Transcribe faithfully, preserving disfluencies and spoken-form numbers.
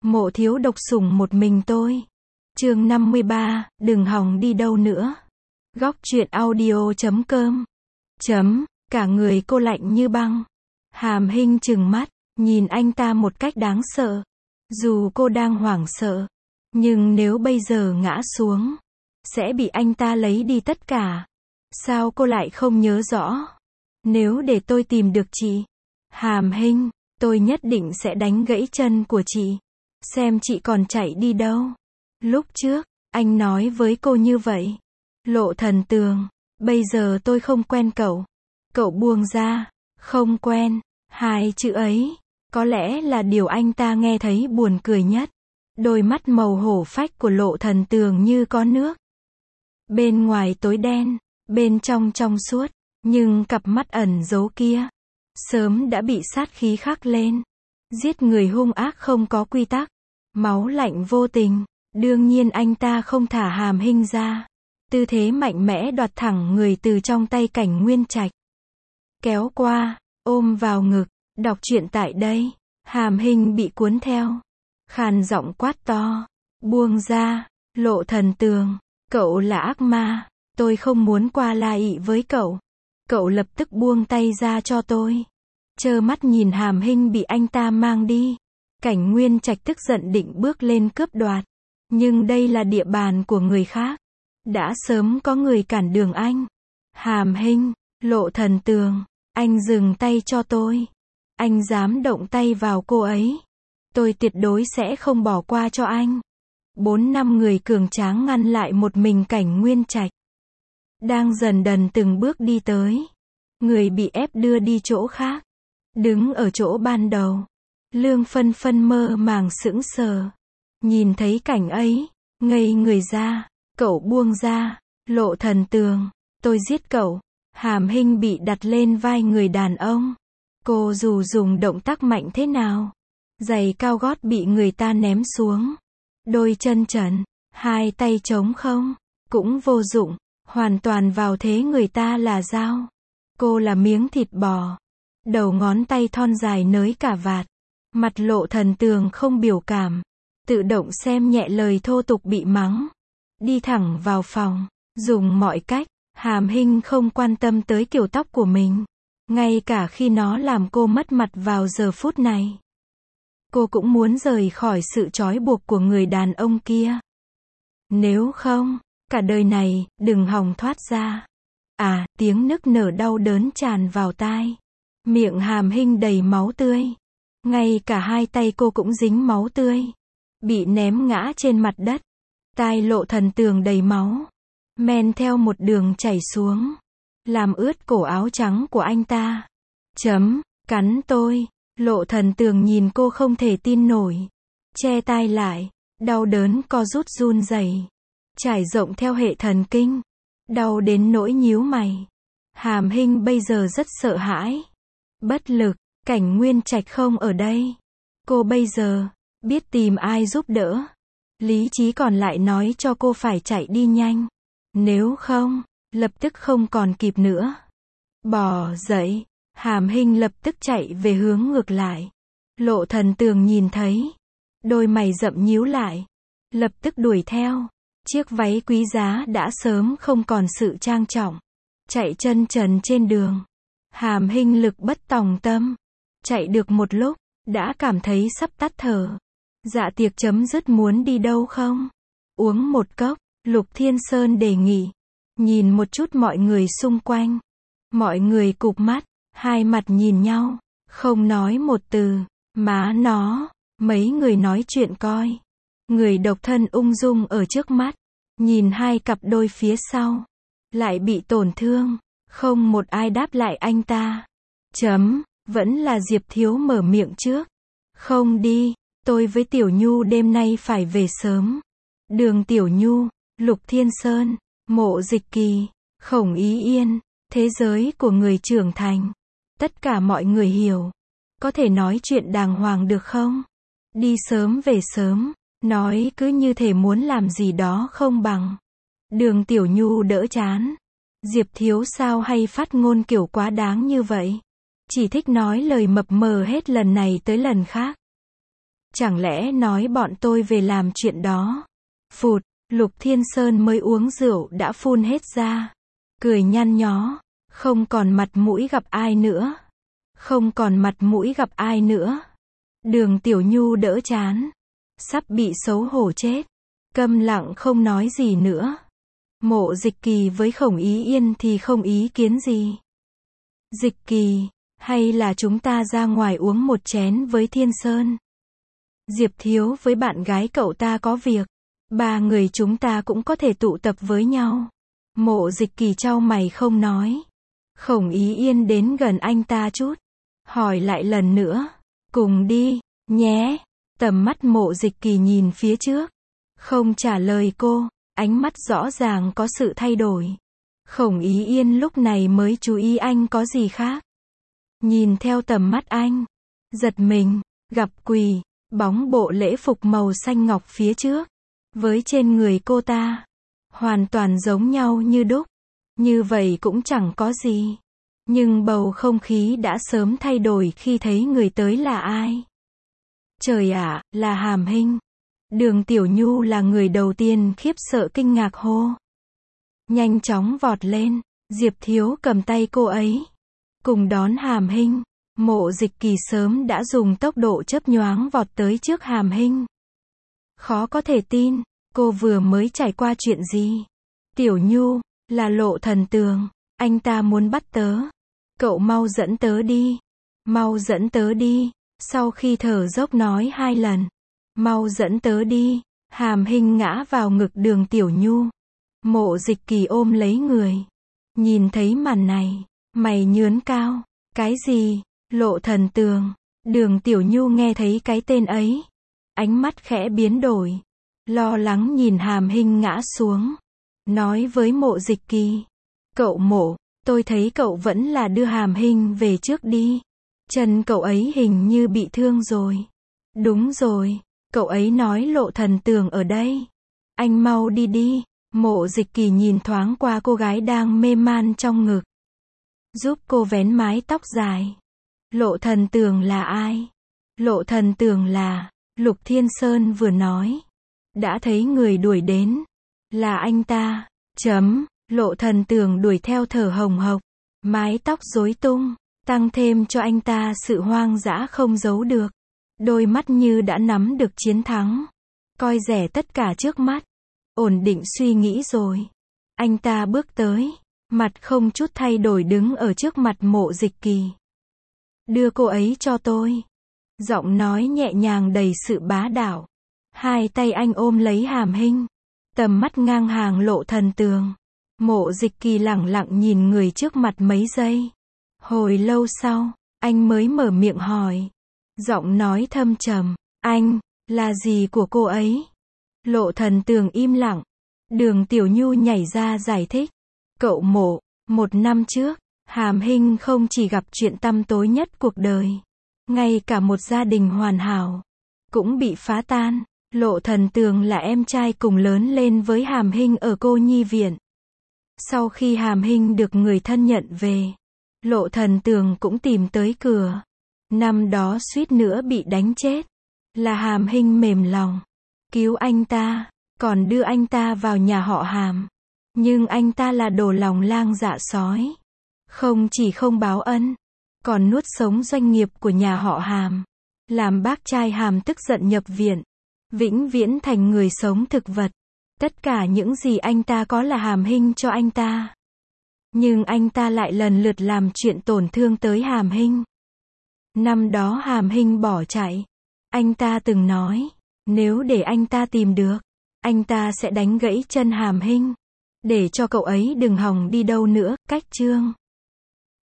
Mộ thiếu độc sủng một mình tôi. Chương năm mươi ba, đừng hòng đi đâu nữa. Góc truyện audio chấm com. Chấm, cả người cô lạnh như băng. Hàm Hinh trừng mắt, nhìn anh ta một cách đáng sợ. Dù cô đang hoảng sợ, nhưng nếu bây giờ ngã xuống, sẽ bị anh ta lấy đi tất cả. Sao cô lại không nhớ rõ? Nếu để tôi tìm được chị, Hàm Hinh, tôi nhất định sẽ đánh gãy chân của chị. Xem chị còn chạy đi đâu. Lúc trước, anh nói với cô như vậy. Lộ Thần Tường, bây giờ tôi không quen cậu. Cậu buông ra. Không quen. Hai chữ ấy, có lẽ là điều anh ta nghe thấy buồn cười nhất. Đôi mắt màu hổ phách của Lộ Thần Tường như có nước. Bên ngoài tối đen, bên trong trong suốt, nhưng cặp mắt ẩn giấu kia, sớm đã bị sát khí khắc lên. Giết người hung ác không có quy tắc, máu lạnh vô tình, đương nhiên anh ta không thả Hàm Hinh ra. Tư thế mạnh mẽ đoạt thẳng người từ trong tay Cảnh Nguyên Trạch. Kéo qua, ôm vào ngực, đọc truyện tại đây. Hàm Hinh bị cuốn theo. Khàn giọng quát to. Buông ra, Lộ Thần Tường. Cậu là ác ma, tôi không muốn qua la ị với cậu. Cậu lập tức buông tay ra cho tôi. Trơ mắt nhìn Hàm Hinh bị anh ta mang đi. Cảnh Nguyên Trạch tức giận định bước lên cướp đoạt. Nhưng đây là địa bàn của người khác. Đã sớm có người cản đường anh. Hàm Hinh, Lộ Thần Tường, anh dừng tay cho tôi. Anh dám động tay vào cô ấy, tôi tuyệt đối sẽ không bỏ qua cho anh. Bốn năm người cường tráng ngăn lại một mình Cảnh Nguyên Trạch. Đang dần dần từng bước đi tới. Người bị ép đưa đi chỗ khác. Đứng ở chỗ ban đầu. Lương Phân Phân mơ màng sững sờ. Nhìn thấy cảnh ấy, ngây người ra. Cậu buông ra, Lộ Thần Tường, tôi giết cậu. Hàm Hinh bị đặt lên vai người đàn ông. Cô dù dùng động tác mạnh thế nào, giày cao gót bị người ta ném xuống. Đôi chân trần, hai tay trống không, cũng vô dụng, hoàn toàn vào thế người ta là dao. Cô là miếng thịt bò. Đầu ngón tay thon dài nới cả vạt. Mặt Lộ Thần Tường không biểu cảm, tự động xem nhẹ lời thô tục bị mắng. Đi thẳng vào phòng, dùng mọi cách. Hàm Hinh không quan tâm tới kiểu tóc của mình. Ngay cả khi nó làm cô mất mặt vào giờ phút này. Cô cũng muốn rời khỏi sự trói buộc của người đàn ông kia. Nếu không, cả đời này, đừng hòng thoát ra. À, tiếng nức nở đau đớn tràn vào tai. Miệng Hàm Hinh đầy máu tươi. Ngay cả hai tay cô cũng dính máu tươi. Bị ném ngã trên mặt đất. Tai Lộ Thần Tường đầy máu. Men theo một đường chảy xuống. Làm ướt cổ áo trắng của anh ta. Chấm, cắn tôi. Lộ Thần Tường nhìn cô không thể tin nổi. Che tai lại. Đau đớn co rút run rẩy. Trải rộng theo hệ thần kinh. Đau đến nỗi nhíu mày. Hàm Hinh bây giờ rất sợ hãi. Bất lực, Cảnh Nguyên Trạch không ở đây. Cô bây giờ, biết tìm ai giúp đỡ. Lý trí còn lại nói cho cô phải chạy đi nhanh. Nếu không, lập tức không còn kịp nữa. Bò dậy, Hàm Hinh lập tức chạy về hướng ngược lại. Lộ Thần Tường nhìn thấy. Đôi mày rậm nhíu lại. Lập tức đuổi theo. Chiếc váy quý giá đã sớm không còn sự trang trọng. Chạy chân trần trên đường. Hàm Hinh lực bất tòng tâm. Chạy được một lúc, đã cảm thấy sắp tắt thở. Dạ tiệc chấm dứt muốn đi đâu không? Uống một cốc, Lục Thiên Sơn đề nghị. Nhìn một chút mọi người xung quanh. Mọi người cụp mắt, hai mặt nhìn nhau, không nói một từ. Má nó, mấy người nói chuyện coi. Người độc thân ung dung ở trước mắt. Nhìn hai cặp đôi phía sau. Lại bị tổn thương. Không một ai đáp lại anh ta. Chấm, vẫn là Diệp Thiếu mở miệng trước. Không đi, tôi với Tiểu Nhu đêm nay phải về sớm. Đường Tiểu Nhu, Lục Thiên Sơn, Mộ Dịch Kỳ, Khổng Ý Yên, thế giới của người trưởng thành. Tất cả mọi người hiểu. Có thể nói chuyện đàng hoàng được không? Đi sớm về sớm, nói cứ như thể muốn làm gì đó không bằng. Đường Tiểu Nhu đỡ chán. Diệp Thiếu sao hay phát ngôn kiểu quá đáng như vậy? Chỉ thích nói lời mập mờ hết lần này tới lần khác. Chẳng lẽ nói bọn tôi về làm chuyện đó? Phụt, Lục Thiên Sơn mới uống rượu đã phun hết ra. Cười nhăn nhó, không còn mặt mũi gặp ai nữa. Không còn mặt mũi gặp ai nữa. Đường Tiểu Nhu đỡ chán. Sắp bị xấu hổ chết. Câm lặng không nói gì nữa. Mộ Dịch Kỳ với Khổng Ý Yên thì không ý kiến gì. Dịch Kỳ, hay là chúng ta ra ngoài uống một chén với Thiên Sơn? Diệp Thiếu với bạn gái cậu ta có việc. Ba người chúng ta cũng có thể tụ tập với nhau. Mộ Dịch Kỳ chau mày không nói. Khổng Ý Yên đến gần anh ta chút. Hỏi lại lần nữa. Cùng đi, nhé. Tầm mắt Mộ Dịch Kỳ nhìn phía trước. Không trả lời cô. Ánh mắt rõ ràng có sự thay đổi. Khổng Ý Yên lúc này mới chú ý anh có gì khác. Nhìn theo tầm mắt anh. Giật mình. Gặp quỳ. Bóng bộ lễ phục màu xanh ngọc phía trước. Với trên người cô ta. Hoàn toàn giống nhau như đúc. Như vậy cũng chẳng có gì. Nhưng bầu không khí đã sớm thay đổi khi thấy người tới là ai. Trời ạ, là Hàm Hinh. Đường Tiểu Nhu là người đầu tiên khiếp sợ kinh ngạc hô. Nhanh chóng vọt lên. Diệp Thiếu cầm tay cô ấy. Cùng đón Hàm Hinh. Mộ Dịch Kỳ sớm đã dùng tốc độ chớp nhoáng vọt tới trước Hàm Hinh. Khó có thể tin. Cô vừa mới trải qua chuyện gì? Tiểu Nhu, là Lộ Thần Tường. Anh ta muốn bắt tớ. Cậu mau dẫn tớ đi. Mau dẫn tớ đi. Sau khi thở dốc nói hai lần. Mau dẫn tớ đi. Hàm Hinh ngã vào ngực Đường Tiểu Nhu. Mộ Dịch Kỳ ôm lấy người. Nhìn thấy màn này. Mày nhướn cao. Cái gì? Lộ Thần Tường. Đường Tiểu Nhu nghe thấy cái tên ấy. Ánh mắt khẽ biến đổi. Lo lắng nhìn Hàm Hinh ngã xuống. Nói với Mộ Dịch Kỳ. Cậu Mộ, tôi thấy cậu vẫn là đưa Hàm Hinh về trước đi. Chân cậu ấy hình như bị thương rồi. Đúng rồi, cậu ấy nói Lộ Thần Tường ở đây. Anh mau đi đi. Mộ Dịch Kỳ nhìn thoáng qua cô gái đang mê man trong ngực. Giúp cô vén mái tóc dài. Lộ Thần Tường là ai? Lộ Thần Tường là, Lục Thiên Sơn vừa nói. Đã thấy người đuổi đến. Là anh ta. Chấm. Lộ Thần Tường đuổi theo thở hồng hộc. Mái tóc rối tung. Tăng thêm cho anh ta sự hoang dã không giấu được. Đôi mắt như đã nắm được chiến thắng. Coi rẻ tất cả trước mắt. Ổn định suy nghĩ rồi. Anh ta bước tới. Mặt không chút thay đổi đứng ở trước mặt Mộ Dịch Kỳ. Đưa cô ấy cho tôi. Giọng nói nhẹ nhàng đầy sự bá đạo. Hai tay anh ôm lấy Hàm Hinh. Tầm mắt ngang hàng Lộ Thần Tường. Mộ Dịch Kỳ lẳng lặng nhìn người trước mặt mấy giây. Hồi lâu sau, anh mới mở miệng hỏi. Giọng nói thâm trầm. Anh, là gì của cô ấy? Lộ Thần Tường im lặng. Đường Tiểu Nhu nhảy ra giải thích. Cậu Mộ, một năm trước, Hàm Hinh không chỉ gặp chuyện tăm tối nhất cuộc đời. Ngay cả một gia đình hoàn hảo. Cũng bị phá tan. Lộ Thần Tường là em trai cùng lớn lên với Hàm Hinh ở cô nhi viện. Sau khi Hàm Hinh được người thân nhận về, Lộ Thần Tường cũng tìm tới cửa. Năm đó suýt nữa bị đánh chết. Là Hàm Hinh mềm lòng. Cứu anh ta, còn đưa anh ta vào nhà họ Hàm. Nhưng anh ta là đồ lòng lang dạ sói. Không chỉ không báo ân, còn nuốt sống doanh nghiệp của nhà họ Hàm. Làm bác trai Hàm tức giận nhập viện. Vĩnh viễn thành người sống thực vật. Tất cả những gì anh ta có là Hàm Hinh cho anh ta. Nhưng anh ta lại lần lượt làm chuyện tổn thương tới Hàm Hinh. Năm đó Hàm Hinh bỏ chạy. Anh ta từng nói, nếu để anh ta tìm được, anh ta sẽ đánh gãy chân Hàm Hinh. Để cho cậu ấy đừng hòng đi đâu nữa. Cách chương